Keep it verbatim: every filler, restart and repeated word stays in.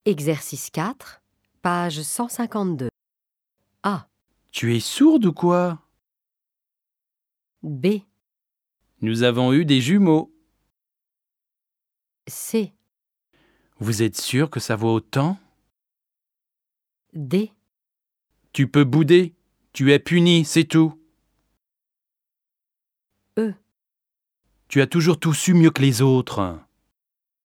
Exercice quatre, page cent cinquante-deux. A. Tu es sourde ou quoi? B. Nous avons eu des jumeaux. C. Vous êtes sûr que ça vaut autant? D. Tu peux bouder. Tu es puni, c'est tout. E. Tu as toujours tout su mieux que les autres.